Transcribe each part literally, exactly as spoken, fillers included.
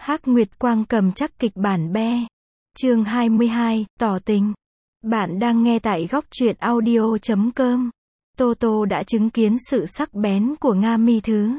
Hắc Nguyệt Quang cầm chắc kịch bản be. Chương hai mươi hai, tỏ tình. Bạn đang nghe tại góc truyện audio chấm com. Tô Tô đã chứng kiến sự sắc bén của Nga Mi Thứ.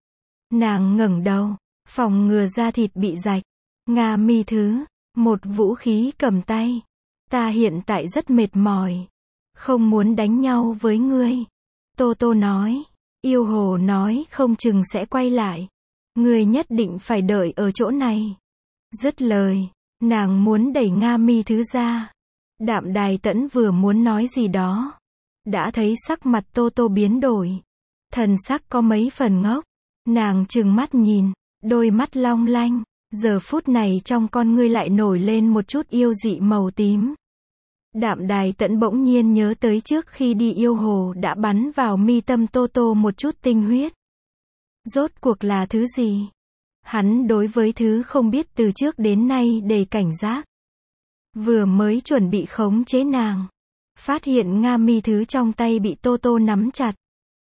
Nàng ngẩng đầu, phòng ngừa da thịt bị rạch. Nga Mi Thứ, một vũ khí cầm tay. Ta hiện tại rất mệt mỏi. Không muốn đánh nhau với ngươi. Tô Tô nói. Yêu hồ nói không chừng sẽ quay lại. Ngươi nhất định phải đợi ở chỗ này. Dứt lời, nàng muốn đẩy Nga Mi Thứ ra. Đạm Đài Tẫn vừa muốn nói gì đó, đã thấy sắc mặt Tô Tô biến đổi. Thần sắc có mấy phần ngốc. Nàng trừng mắt nhìn, đôi mắt long lanh. Giờ phút này trong con ngươi lại nổi lên một chút yêu dị màu tím. Đạm Đài Tẫn bỗng nhiên nhớ tới trước khi đi yêu hồ đã bắn vào mi tâm Tô Tô một chút tinh huyết. Rốt cuộc là thứ gì? Hắn đối với thứ không biết từ trước đến nay đầy cảnh giác. Vừa mới chuẩn bị khống chế nàng, phát hiện Nga Mi Thứ trong tay bị Tô Tô nắm chặt.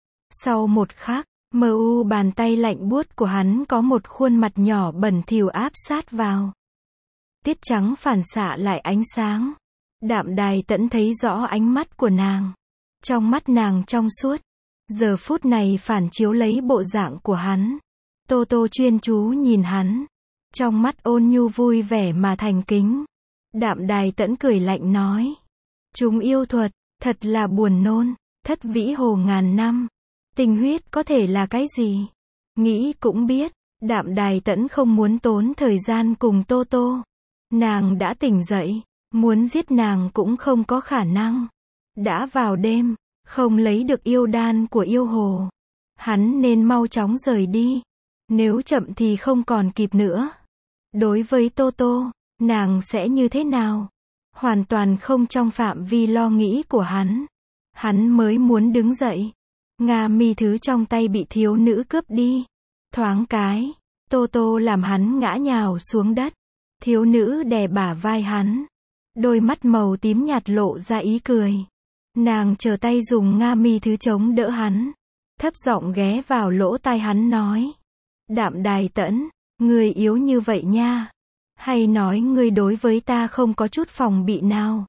Sau một khắc, mờ u bàn tay lạnh buốt của hắn có một khuôn mặt nhỏ bẩn thỉu áp sát vào. Tiết trắng phản xạ lại ánh sáng. Đạm Đài Tẫn thấy rõ ánh mắt của nàng. Trong mắt nàng trong suốt. Giờ phút này phản chiếu lấy bộ dạng của hắn. Tô Tô chuyên chú nhìn hắn. Trong mắt ôn nhu vui vẻ mà thành kính. Đạm Đài Tẫn cười lạnh nói. Chúng yêu thuật, thật là buồn nôn. Thất vĩ hồ ngàn năm. Tình huyết có thể là cái gì? Nghĩ cũng biết. Đạm Đài Tẫn không muốn tốn thời gian cùng Tô Tô. Nàng đã tỉnh dậy. Muốn giết nàng cũng không có khả năng. Đã vào đêm, không lấy được yêu đan của yêu hồ. Hắn nên mau chóng rời đi. Nếu chậm thì không còn kịp nữa. Đối với Tô Tô, nàng sẽ như thế nào? Hoàn toàn không trong phạm vi lo nghĩ của hắn. Hắn mới muốn đứng dậy. Nga Mi Thứ trong tay bị thiếu nữ cướp đi. Thoáng cái, Tô Tô làm hắn ngã nhào xuống đất. Thiếu nữ đè bả vai hắn. Đôi mắt màu tím nhạt lộ ra ý cười. Nàng chờ tay dùng Nga Mi Thứ chống đỡ hắn. Thấp giọng ghé vào lỗ tai hắn nói. Đạm Đài Tẫn, ngươi yếu như vậy nha. Hay nói ngươi đối với ta không có chút phòng bị nào.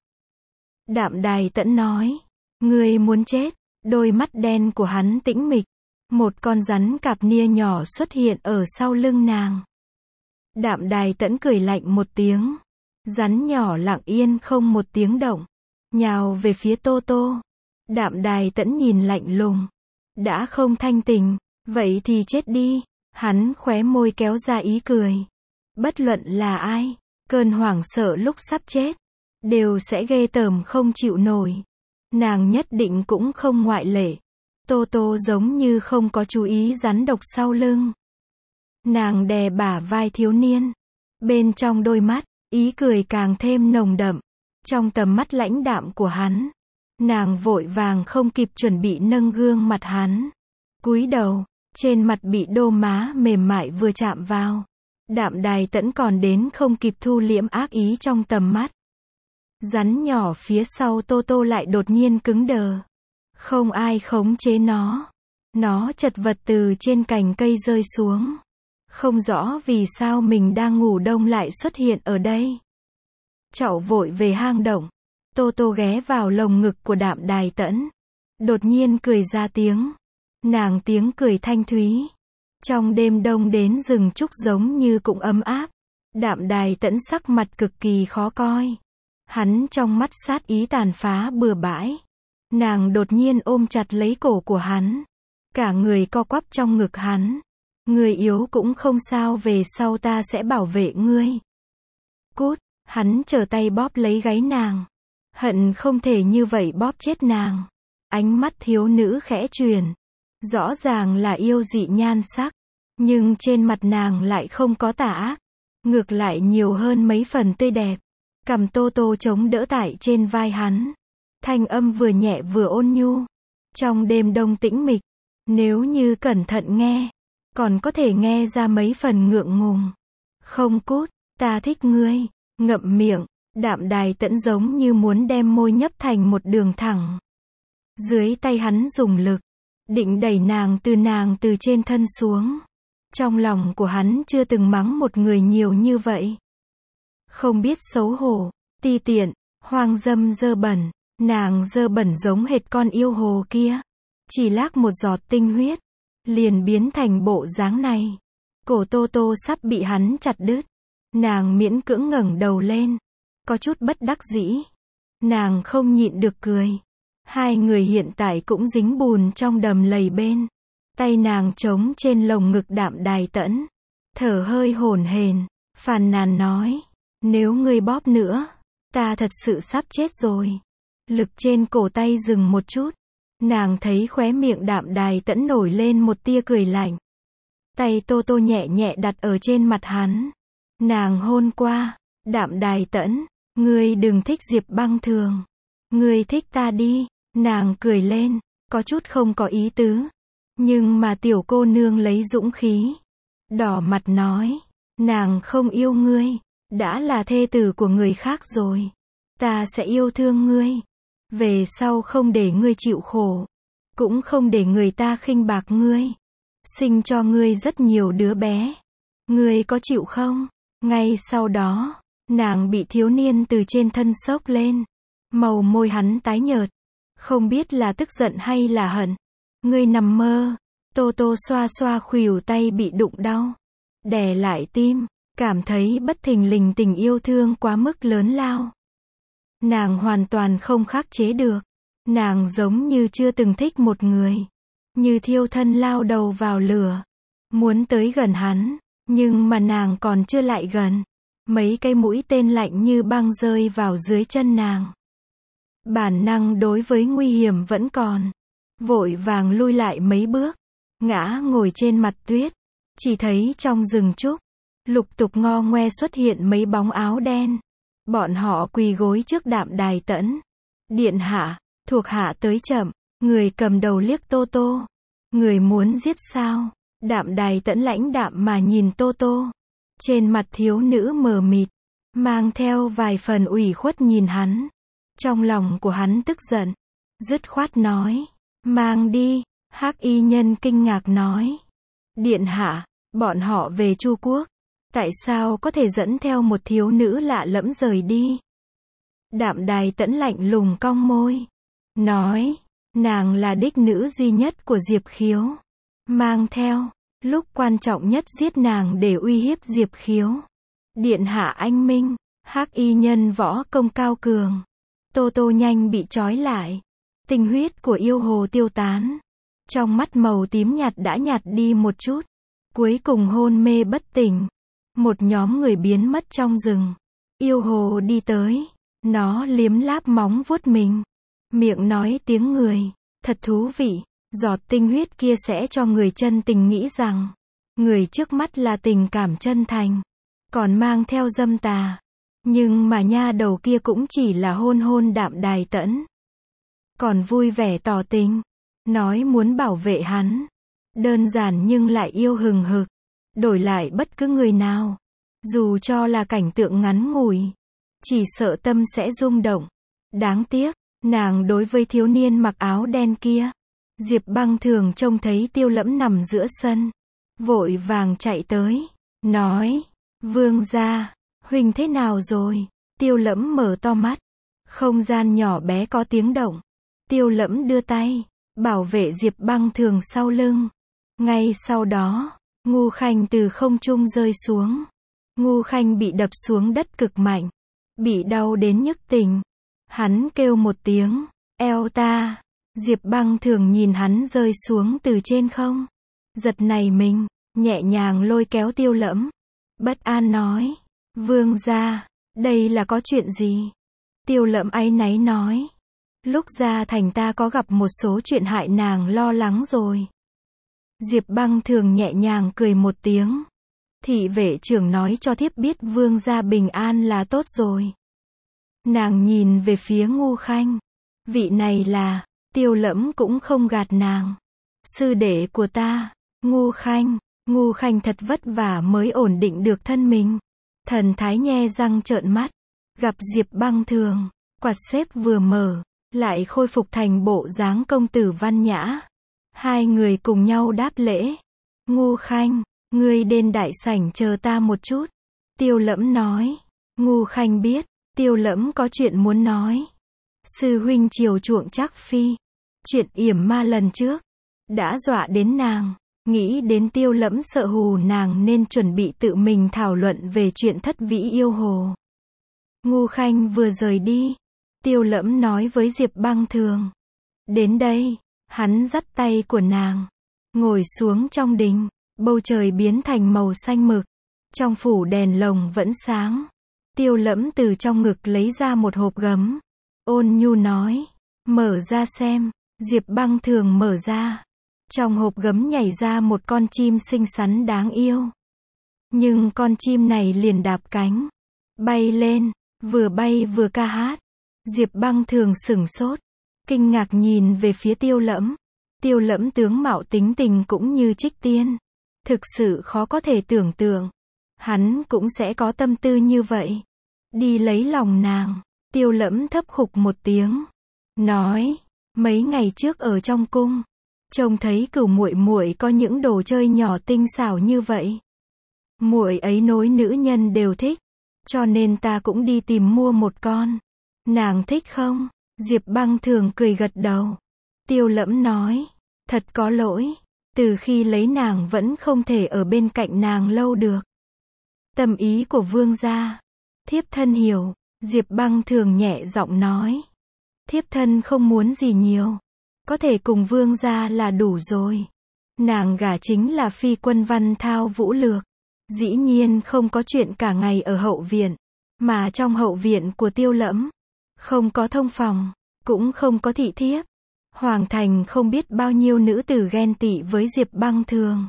Đạm Đài Tẫn nói. Ngươi muốn chết. Đôi mắt đen của hắn tĩnh mịch. Một con rắn cạp nia nhỏ xuất hiện ở sau lưng nàng. Đạm Đài Tẫn cười lạnh một tiếng. Rắn nhỏ lặng yên không một tiếng động. Nhào về phía Tô Tô. Đạm Đài Tẫn nhìn lạnh lùng. Đã không thanh tình, vậy thì chết đi. Hắn khóe môi kéo ra ý cười. Bất luận là ai, cơn hoảng sợ lúc sắp chết, đều sẽ ghê tởm không chịu nổi. Nàng nhất định cũng không ngoại lệ. Tô Tô giống như không có chú ý rắn độc sau lưng. Nàng đè bả vai thiếu niên. Bên trong đôi mắt, ý cười càng thêm nồng đậm. Trong tầm mắt lãnh đạm của hắn, nàng vội vàng không kịp chuẩn bị nâng gương mặt hắn. Cúi đầu, trên mặt bị đô má mềm mại vừa chạm vào. Đạm Đài Tẫn còn đến không kịp thu liễm ác ý trong tầm mắt. Rắn nhỏ phía sau Tô Tô lại đột nhiên cứng đờ. Không ai khống chế nó. Nó chật vật từ trên cành cây rơi xuống. Không rõ vì sao mình đang ngủ đông lại xuất hiện ở đây. Chậu vội về hang động. Tô Tô ghé vào lồng ngực của Đạm Đài Tẫn. Đột nhiên cười ra tiếng. Nàng tiếng cười thanh thúy. Trong đêm đông đến rừng trúc giống như cũng ấm áp. Đạm Đài Tẫn sắc mặt cực kỳ khó coi. Hắn trong mắt sát ý tàn phá bừa bãi. Nàng đột nhiên ôm chặt lấy cổ của hắn. Cả người co quắp trong ngực hắn. Người yếu cũng không sao, về sau ta sẽ bảo vệ ngươi. Cút, hắn trở tay bóp lấy gáy nàng. Hận không thể như vậy bóp chết nàng. Ánh mắt thiếu nữ khẽ chuyển. Rõ ràng là yêu dị nhan sắc. Nhưng trên mặt nàng lại không có tà ác. Ngược lại nhiều hơn mấy phần tươi đẹp. Cằm Tô Tô chống đỡ tại trên vai hắn. Thanh âm vừa nhẹ vừa ôn nhu. Trong đêm đông tĩnh mịch, nếu như cẩn thận nghe, còn có thể nghe ra mấy phần ngượng ngùng. Không cút, ta thích ngươi. Ngậm miệng, Đạm Đài Tẫn giống như muốn đem môi nhấp thành một đường thẳng. Dưới tay hắn dùng lực, định đẩy nàng từ nàng từ trên thân xuống. Trong lòng của hắn chưa từng mắng một người nhiều như vậy. Không biết xấu hổ, ti tiện, hoang dâm dơ bẩn, nàng dơ bẩn giống hệt con yêu hồ kia. Chỉ lác một giọt tinh huyết, liền biến thành bộ dáng này. Cổ Tô Tô sắp bị hắn chặt đứt. Nàng miễn cưỡng ngẩng đầu lên, có chút bất đắc dĩ. Nàng không nhịn được cười. Hai người hiện tại cũng dính bùn trong đầm lầy bên. Tay nàng trống trên lồng ngực Đạm Đài Tẫn, thở hơi hổn hển, phàn nàn nói, nếu ngươi bóp nữa, ta thật sự sắp chết rồi. Lực trên cổ tay dừng một chút, nàng thấy khóe miệng Đạm Đài Tẫn nổi lên một tia cười lạnh. Tay Tô Tô nhẹ nhẹ đặt ở trên mặt hắn. Nàng hôn qua, Đạm Đài Tẫn, ngươi đừng thích Diệp Băng Thường. Ngươi thích ta đi, nàng cười lên, có chút không có ý tứ. Nhưng mà tiểu cô nương lấy dũng khí, đỏ mặt nói, nàng không yêu ngươi, đã là thê tử của người khác rồi. Ta sẽ yêu thương ngươi, về sau không để ngươi chịu khổ, cũng không để người ta khinh bạc ngươi, sinh cho ngươi rất nhiều đứa bé. Ngươi có chịu không? Ngay sau đó, nàng bị thiếu niên từ trên thân xốc lên, màu môi hắn tái nhợt, không biết là tức giận hay là hận. Ngươi nằm mơ. Tô Tô xoa xoa khuỷu tay bị đụng đau, đè lại tim, cảm thấy bất thình lình tình yêu thương quá mức lớn lao. Nàng hoàn toàn không khắc chế được. Nàng giống như chưa từng thích một người, như thiêu thân lao đầu vào lửa, muốn tới gần hắn, nhưng mà nàng còn chưa lại gần, mấy cây mũi tên lạnh như băng rơi vào dưới chân nàng. Bản năng đối với nguy hiểm vẫn còn, vội vàng lui lại mấy bước, ngã ngồi trên mặt tuyết, chỉ thấy trong rừng trúc, lục tục ngo ngoe xuất hiện mấy bóng áo đen. Bọn họ quỳ gối trước Đạm Đài Tẫn. Điện hạ, thuộc hạ tới chậm. Người cầm đầu liếc Tô Tô. Người muốn giết sao? Đạm Đài Tẫn lãnh đạm mà nhìn Tô Tô. Trên mặt thiếu nữ mờ mịt, mang theo vài phần ủy khuất nhìn hắn. Trong lòng của hắn tức giận, dứt khoát nói, mang đi. Hắc y nhân kinh ngạc nói, điện hạ, bọn họ về Chu Quốc, tại sao có thể dẫn theo một thiếu nữ lạ lẫm rời đi? Đạm Đài Tẫn lạnh lùng cong môi, nói, nàng là đích nữ duy nhất của Diệp Khiếu, mang theo, lúc quan trọng nhất giết nàng để uy hiếp Diệp Khiếu. Điện hạ anh minh. Hắc y nhân võ công cao cường. Tô Tô nhanh bị trói lại, tình huyết của yêu hồ tiêu tán, trong mắt màu tím nhạt đã nhạt đi một chút, cuối cùng hôn mê bất tỉnh. Một nhóm người biến mất trong rừng. Yêu hồ đi tới, nó liếm láp móng vuốt mình, miệng nói tiếng người, thật thú vị. Giọt tinh huyết kia sẽ cho người chân tình nghĩ rằng người trước mắt là tình cảm chân thành, còn mang theo dâm tà. Nhưng mà nha đầu kia cũng chỉ là hôn hôn Đạm Đài Tẫn, còn vui vẻ tỏ tình, nói muốn bảo vệ hắn. Đơn giản nhưng lại yêu hừng hực, đổi lại bất cứ người nào, dù cho là cảnh tượng ngắn ngủi, chỉ sợ tâm sẽ rung động. Đáng tiếc, nàng đối với thiếu niên mặc áo đen kia, Diệp Băng Thường trông thấy Tiêu Lẫm nằm giữa sân, vội vàng chạy tới, nói, vương gia, huynh thế nào rồi? Tiêu Lẫm mở to mắt, không gian nhỏ bé có tiếng động. Tiêu Lẫm đưa tay, bảo vệ Diệp Băng Thường sau lưng. Ngay sau đó, Ngu Khanh từ không trung rơi xuống. Ngu Khanh bị đập xuống đất cực mạnh, bị đau đến nhức tình. Hắn kêu một tiếng, eo ta. Diệp Băng Thường nhìn hắn rơi xuống từ trên không, giật nảy mình, nhẹ nhàng lôi kéo Tiêu Lẫm, bất an nói, vương gia, đây là có chuyện gì? Tiêu Lẫm áy náy nói, lúc ra thành ta có gặp một số chuyện hại nàng lo lắng rồi. Diệp Băng Thường nhẹ nhàng cười một tiếng, thị vệ trưởng nói cho thiếp biết vương gia bình an là tốt rồi. Nàng nhìn về phía Ngu Khanh, vị này là, Tiêu Lẫm cũng không gạt nàng, sư đệ của ta. Ngu Khanh, Ngu Khanh thật vất vả mới ổn định được thân mình, thần thái nhe răng trợn mắt, gặp Diệp Băng Thường, quạt xếp vừa mở, lại khôi phục thành bộ dáng công tử văn nhã. Hai người cùng nhau đáp lễ. Ngu Khanh, Ngươi đến đại sảnh chờ ta một chút. Tiêu Lẫm nói. Ngu Khanh biết, Tiêu Lẫm có chuyện muốn nói. Sư huynh chiều chuộng Trác Phi. Chuyện yểm ma lần trước, đã dọa đến nàng. Nghĩ đến Tiêu Lẫm sợ hù nàng nên chuẩn bị tự mình thảo luận về chuyện thất vĩ yêu hồ. Ngu Khanh vừa rời đi, Tiêu Lẫm nói với Diệp Băng Thường. Đến đây, hắn dắt tay của nàng, ngồi xuống trong đình, bầu trời biến thành màu xanh mực. Trong phủ đèn lồng vẫn sáng. Tiêu Lẫm từ trong ngực lấy ra một hộp gấm. Ôn nhu nói, mở ra xem. Diệp Băng Thường mở ra. Trong hộp gấm nhảy ra một con chim xinh xắn đáng yêu. Nhưng con chim này liền đạp cánh, bay lên, vừa bay vừa ca hát. Diệp Băng Thường sửng sốt, kinh ngạc nhìn về phía Tiêu Lẫm. Tiêu Lẫm tướng mạo tính tình cũng như Trích Tiên. Thực sự khó có thể tưởng tượng, hắn cũng sẽ có tâm tư như vậy. Đi lấy lòng nàng. Tiêu Lẫm thấp khục một tiếng, nói, mấy ngày trước ở trong cung, trông thấy Cửu muội muội có những đồ chơi nhỏ tinh xảo như vậy. Muội ấy nói nữ nhân đều thích, cho nên ta cũng đi tìm mua một con. Nàng thích không? Diệp Băng Thường cười gật đầu. Tiêu Lẫm nói, thật có lỗi, từ khi lấy nàng vẫn không thể ở bên cạnh nàng lâu được. Tâm ý của vương gia, thiếp thân hiểu. Diệp Băng Thường nhẹ giọng nói, thiếp thân không muốn gì nhiều, có thể cùng vương gia là đủ rồi. Nàng gả chính là phi quân văn thao vũ lược, dĩ nhiên không có chuyện cả ngày ở hậu viện, mà trong hậu viện của Tiêu Lẫm, không có thông phòng, cũng không có thị thiếp. Hoàng thành không biết bao nhiêu nữ tử ghen tị với Diệp Băng Thường.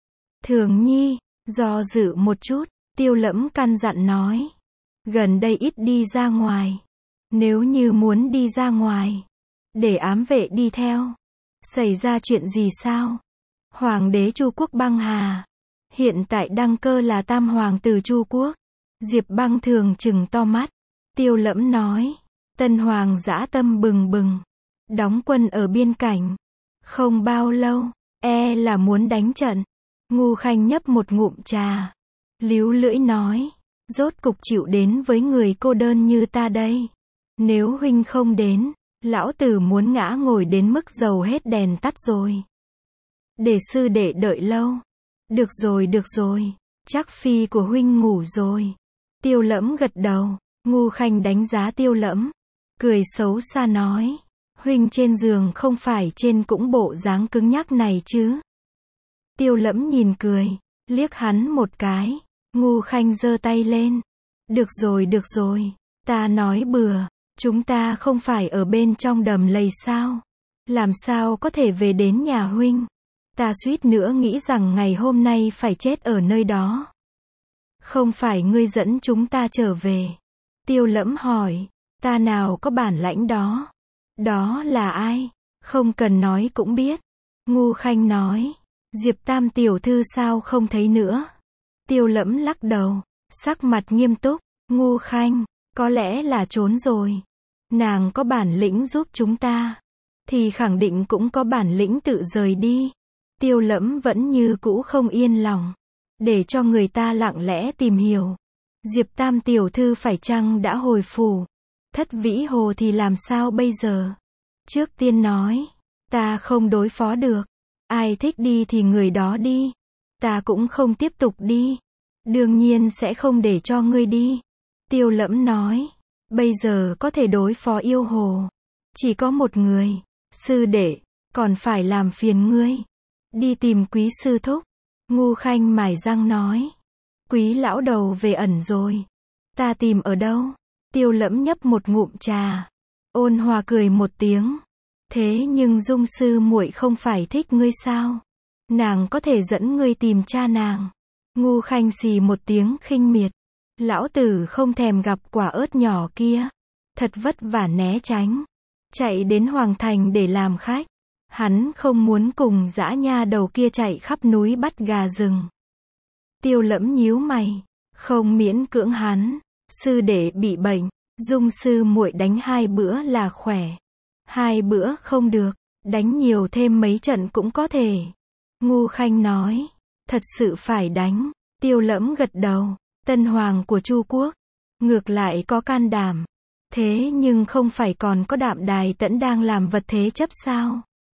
Thường nhi, do dự một chút, Tiêu Lẫm căn dặn nói, gần đây ít đi ra ngoài. Nếu như muốn đi ra ngoài, để ám vệ đi theo. Xảy ra chuyện gì sao? Hoàng đế Chu Quốc Băng Hà hiện tại đăng cơ là tam hoàng tử Chu Quốc. Diệp Băng Thường trừng to mắt. Tiêu Lẫm nói, tân hoàng dã tâm bừng bừng, đóng quân ở biên cảnh. Không bao lâu, e là muốn đánh trận. Ngu Khanh nhấp một ngụm trà, líu lưỡi nói, rốt cục chịu đến với người cô đơn như ta đây. Nếu huynh không đến, lão tử muốn ngã ngồi đến mức dầu hết đèn tắt rồi. Để sư đệ đợi lâu. Được rồi được rồi, Trác Phi của huynh ngủ rồi. Tiêu Lẫm gật đầu. Ngu Khanh đánh giá Tiêu Lẫm, cười xấu xa nói, huynh trên giường không phải trên cũng bộ dáng cứng nhắc này chứ. Tiêu Lẫm nhìn cười, liếc hắn một cái. Ngu Khanh giơ tay lên. Được rồi được rồi, ta nói bừa, chúng ta không phải ở bên trong đầm lầy sao? Làm sao có thể về đến nhà huynh? Ta suýt nữa nghĩ rằng ngày hôm nay phải chết ở nơi đó. Không phải ngươi dẫn chúng ta trở về? Tiêu Lẫm hỏi, ta nào có bản lãnh đó? Đó là ai? Không cần nói cũng biết. Ngu Khanh nói, Diệp Tam tiểu thư sao không thấy nữa? Tiêu Lẫm lắc đầu, sắc mặt nghiêm túc. Ngu Khanh, có lẽ là trốn rồi. Nàng có bản lĩnh giúp chúng ta, thì khẳng định cũng có bản lĩnh tự rời đi. Tiêu Lẫm vẫn như cũ không yên lòng, để cho người ta lặng lẽ tìm hiểu. Diệp Tam tiểu thư phải chăng đã hồi phủ? Thất vĩ hồ thì làm sao bây giờ? Trước tiên nói, ta không đối phó được. Ai thích đi thì người đó đi. Ta cũng không tiếp tục đi. Đương nhiên sẽ không để cho ngươi đi. Tiêu Lẫm nói, bây giờ có thể đối phó yêu hồ, chỉ có một người. Sư đệ, còn phải làm phiền ngươi đi tìm Quý sư thúc. Ngu Khanh mài răng nói, Quý lão đầu về ẩn rồi. Ta tìm ở đâu? Tiêu Lẫm nhấp một ngụm trà, ôn hòa cười một tiếng. Thế nhưng Dung sư muội không phải thích ngươi sao? Nàng có thể dẫn ngươi tìm cha nàng. Ngu Khanh xì một tiếng khinh miệt. Lão tử không thèm gặp quả ớt nhỏ kia. Thật vất vả né tránh, chạy đến Hoàng thành để làm khách. Hắn không muốn cùng dã nha đầu kia chạy khắp núi bắt gà rừng. Tiêu Lẫm nhíu mày, không miễn cưỡng hắn. Sư đệ bị bệnh, Dung sư muội đánh hai bữa là khỏe. Hai bữa không được, đánh nhiều thêm mấy trận cũng có thể. Ngu Khanh nói, Thật sự phải đánh. Tiêu Lẫm gật đầu. Tân hoàng của Chu quốc, ngược lại có can đảm. Thế nhưng không phải còn có Đạm Đài Tẫn đang làm vật thế chấp sao?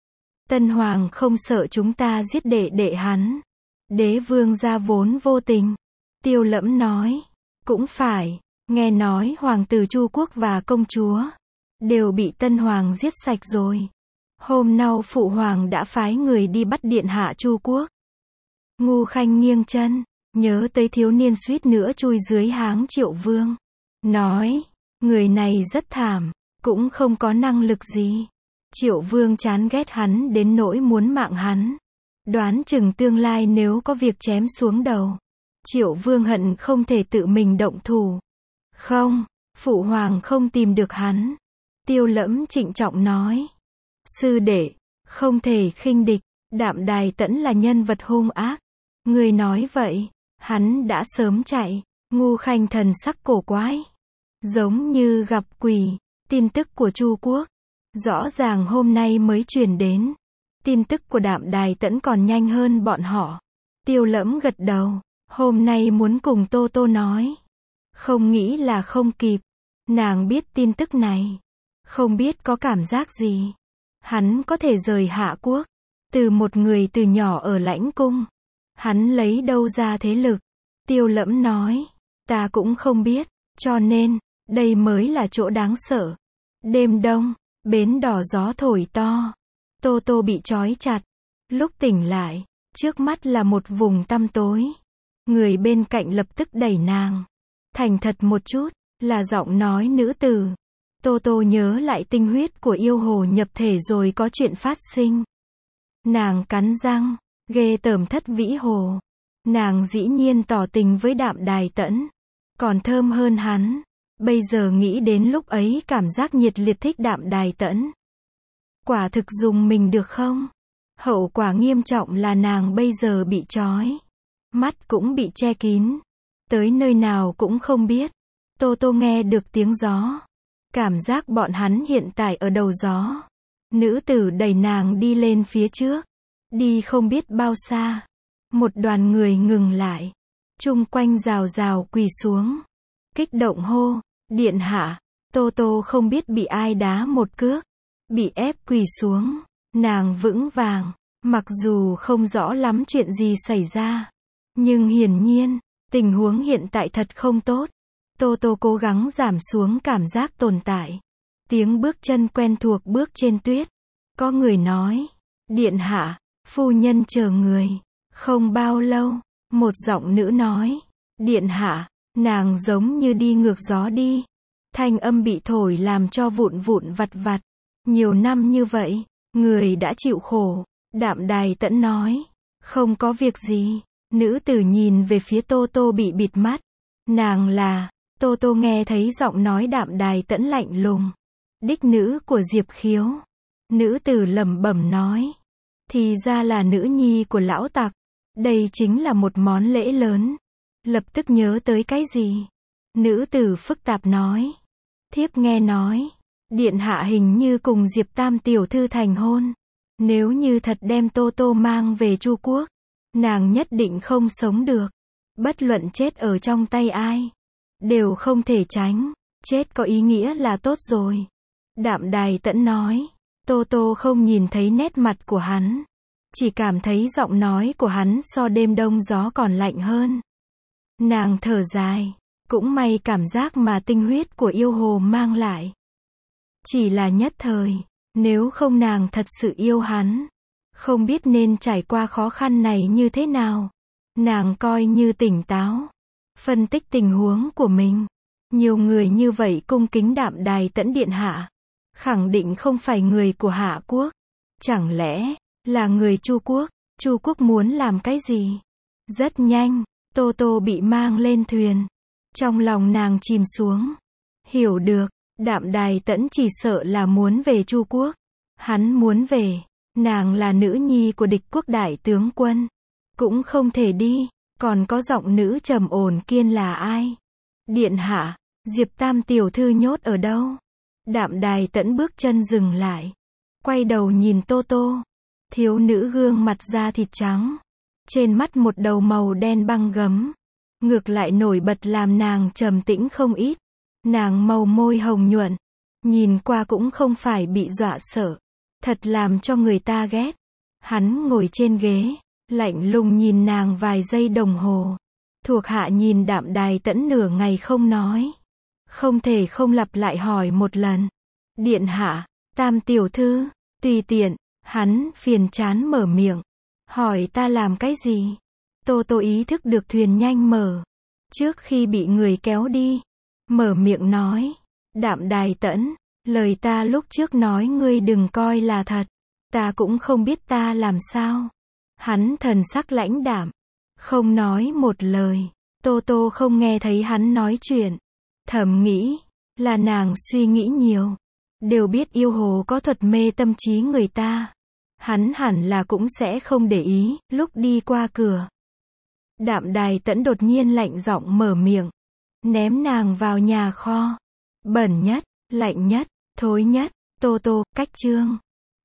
Tân hoàng không sợ chúng ta giết đệ đệ hắn. Đế vương gia vốn vô tình. Tiêu Lẫm nói. Cũng phải, nghe nói hoàng tử Chu quốc và công chúa đều bị Tân hoàng giết sạch rồi. Hôm nay phụ hoàng đã phái người đi bắt điện hạ Chu quốc. Ngu Khanh nghiêng chân, nhớ tới thiếu niên suýt nữa chui dưới háng Triệu Vương. Nói, người này rất thảm, cũng không có năng lực gì. Triệu Vương chán ghét hắn đến nỗi muốn mạng hắn. Đoán chừng tương lai nếu có việc chém xuống đầu, Triệu Vương hận không thể tự mình động thủ. Không, phụ hoàng không tìm được hắn. Tiêu Lẫm trịnh trọng nói. Sư đệ, không thể khinh địch. Đạm Đài Tẫn là nhân vật hung ác. Người nói vậy, hắn đã sớm chạy. Ngu Khanh thần sắc cổ quái, giống như gặp quỷ. Tin tức của Chu quốc, rõ ràng hôm nay mới truyền đến. Tin tức của Đạm Đài Tẫn còn nhanh hơn bọn họ. Tiêu Lẫm gật đầu. Hôm nay muốn cùng Tô Tô nói. Không nghĩ là không kịp. Nàng biết tin tức này. Không biết có cảm giác gì. Hắn có thể rời Hạ quốc. Từ một người từ nhỏ ở lãnh cung. Hắn lấy đâu ra thế lực? Tiêu Lẫm nói. Ta cũng không biết. Cho nên, đây mới là chỗ đáng sợ. Đêm đông, bến đỏ gió thổi to. Tô Tô bị trói chặt. Lúc tỉnh lại, trước mắt là một vùng tăm tối. Người bên cạnh lập tức đẩy nàng. Thành thật một chút, là giọng nói nữ tử. Tô Tô nhớ lại tinh huyết của yêu hồ nhập thể rồi có chuyện phát sinh. Nàng cắn răng, ghê tởm Thất Vĩ Hồ. Nàng dĩ nhiên tỏ tình với Đạm Đài Tẫn. Còn thơm hơn hắn. Bây giờ nghĩ đến lúc ấy cảm giác nhiệt liệt thích Đạm Đài Tẫn. Quả thực dùng mình được không? Hậu quả nghiêm trọng là nàng bây giờ bị trói. Mắt cũng bị che kín. Tới nơi nào cũng không biết. Tô Tô nghe được tiếng gió. Cảm giác bọn hắn hiện tại ở đầu gió. Nữ tử đẩy nàng đi lên phía trước. Đi không biết bao xa. Một đoàn người ngừng lại. Chung quanh rào rào quỳ xuống. Kích động hô. Điện hạ. Tô Tô không biết bị ai đá một cước. Bị ép quỳ xuống. Nàng vững vàng. Mặc dù không rõ lắm chuyện gì xảy ra. Nhưng hiển nhiên, tình huống hiện tại thật không tốt. Tô Tô cố gắng giảm xuống cảm giác tồn tại. Tiếng bước chân quen thuộc bước trên tuyết. Có người nói. Điện hạ, phu nhân chờ người. Không bao lâu, một giọng nữ nói. Điện hạ, nàng giống như đi ngược gió đi. Thanh âm bị thổi làm cho vụn vụn vặt vặt. Nhiều năm như vậy, người đã chịu khổ. Đạm Đài Tẫn nói. Không có việc gì. Nữ tử nhìn về phía Tô Tô bị bịt mắt. Nàng là. Tô Tô nghe thấy giọng nói Đạm Đài Tẫn lạnh lùng. Đích nữ của Diệp Khiếu. Nữ tử lẩm bẩm nói. Thì ra là nữ nhi của lão tặc. Đây chính là một món lễ lớn. Lập tức nhớ tới cái gì? Nữ tử phức tạp nói. Thiếp nghe nói. Điện hạ hình như cùng Diệp Tam tiểu thư thành hôn. Nếu như thật đem Tô Tô mang về Chu quốc, nàng nhất định không sống được. Bất luận chết ở trong tay ai, đều không thể tránh. Chết có ý nghĩa là tốt rồi. Đạm Đài Tẫn nói. Tô Tô không nhìn thấy nét mặt của hắn. Chỉ cảm thấy giọng nói của hắn so đêm đông gió còn lạnh hơn. Nàng thở dài. Cũng may cảm giác mà tinh huyết của yêu hồ mang lại. Chỉ là nhất thời. Nếu không nàng thật sự yêu hắn. Không biết nên trải qua khó khăn này như thế nào. Nàng coi như tỉnh táo. Phân tích tình huống của mình. Nhiều người như vậy cung kính Đạm Đài Tẫn điện hạ. Khẳng định không phải người của Hạ quốc. Chẳng lẽ là người Chu quốc? Chu quốc muốn làm cái gì? Rất nhanh, Tô Tô bị mang lên thuyền. Trong lòng nàng chìm xuống. Hiểu được, Đạm Đài Tẫn chỉ sợ là muốn về Chu quốc. Hắn muốn về. Nàng là nữ nhi của địch quốc đại tướng quân. Cũng không thể đi. Còn có giọng nữ trầm ổn kiên là ai? Điện hạ, Diệp Tam tiểu thư nhốt ở đâu? Đạm Đài Tẫn bước chân dừng lại. Quay đầu nhìn Tô Tô. Thiếu nữ gương mặt da thịt trắng. trên mắt một đầu màu đen băng gấm. Ngược lại nổi bật làm nàng trầm tĩnh không ít. Nàng màu môi hồng nhuận, nhìn qua cũng không phải bị dọa sợ. Thật làm cho người ta ghét. Hắn ngồi trên ghế, lạnh lùng nhìn nàng vài giây đồng hồ. Thuộc hạ nhìn Đạm Đài Tẫn nửa ngày không nói. Không thể không lặp lại hỏi một lần. Điện hạ, Tam tiểu thư, tùy tiện, hắn phiền chán mở miệng. Hỏi ta làm cái gì? Tô Tô ý thức được thuyền nhanh mở. Trước khi bị người kéo đi, mở miệng nói. Đạm Đài Tẫn, lời ta lúc trước nói ngươi đừng coi là thật. Ta cũng không biết ta làm sao. Hắn thần sắc lãnh đạm, không nói một lời. Tô Tô không nghe thấy hắn nói chuyện. Thầm nghĩ, là nàng suy nghĩ nhiều. Đều biết yêu hồ có thuật mê tâm trí người ta. Hắn hẳn là cũng sẽ không để ý, lúc đi qua cửa. Đạm Đài Tẫn đột nhiên lạnh giọng mở miệng. Ném nàng vào nhà kho. Bẩn nhất, lạnh nhất, thối nhất. Tô Tô, cách chương.